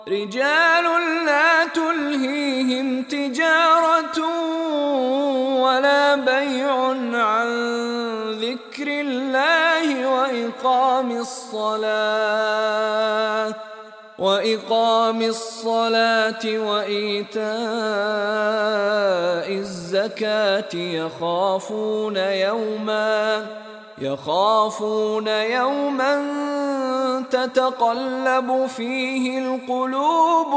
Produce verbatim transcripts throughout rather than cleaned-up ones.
رجال لا تلهيهم تجارة ولا بيع عن ذكر الله وإقام الصلاة وإقام الصلاة وإيتاء الزكاة يخافون يوما يخافون يوما تتقلب فيه القلوب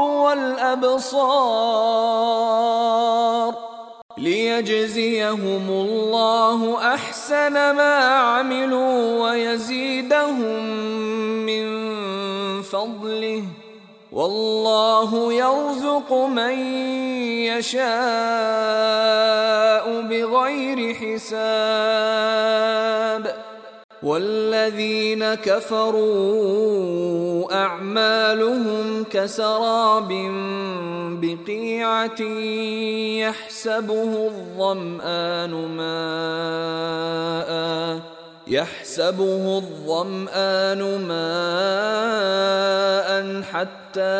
والأبصار ليجزيهم الله أحسن ما عملوا ويزيدهم من فضله والله يرزق من يشاء بغير حساب. والذين كفروا أعمالهم كسراب بقيعة يحسبه الظمآن ماء يحسبه الظمآن ماء حتى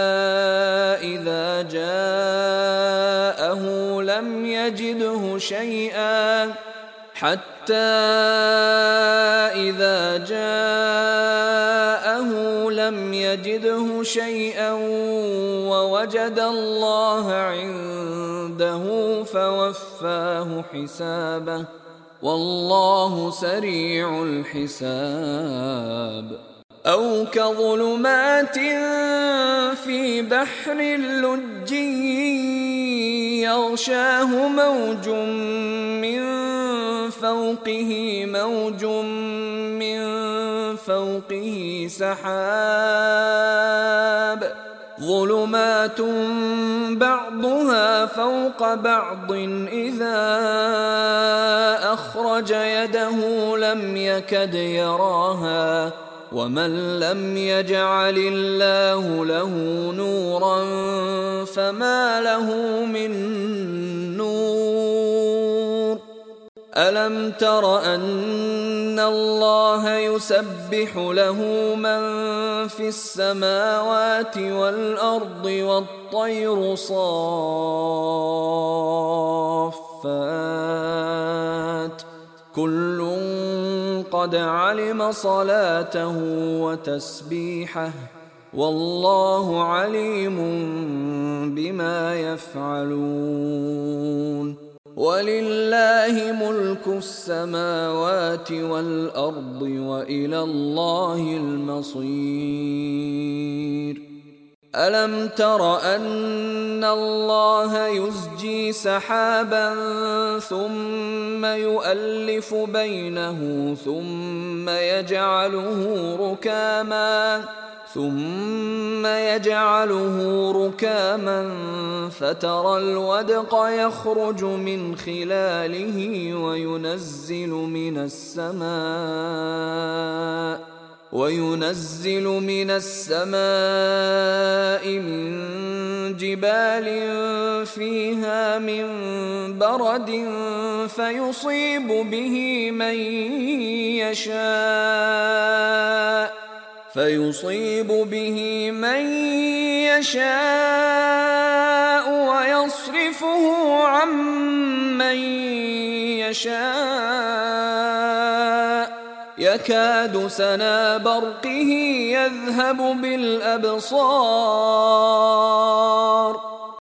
إذا جاءه لم يجده شيئا حتى إذا جاءه لم يجده شيئا ووجد الله عنده فوفاه حسابه والله سريع الحساب. أو كظلمات في بحر لجي يغشاه موج من فوقه موج من فوقه سحاب ظلمات بعضها فوق بعض إذا أخرج يده لم يكد يراها ومن لم يجعل الله له نورا فما له من نور. ألم تر أن الله يسبح له من في السماوات والأرض والطير صافات كل قد علم صلاته وتسبيحه والله عليم بما يفعلون. ولله ملك السماوات والأرض وإلى الله المصير. ألم تر أن الله يزجي سحابا ثم يؤلف بينه ثم يجعله ركاما ثم يجعله ركاما فترى الودق يخرج من خلاله وينزل من السماء وينزل من السماء من جبال فيها من برد فيصيب به من يشاء فيصيب به من يشاء ويصرفه عن من يشاء يكاد سنا برقه يذهب بالأبصار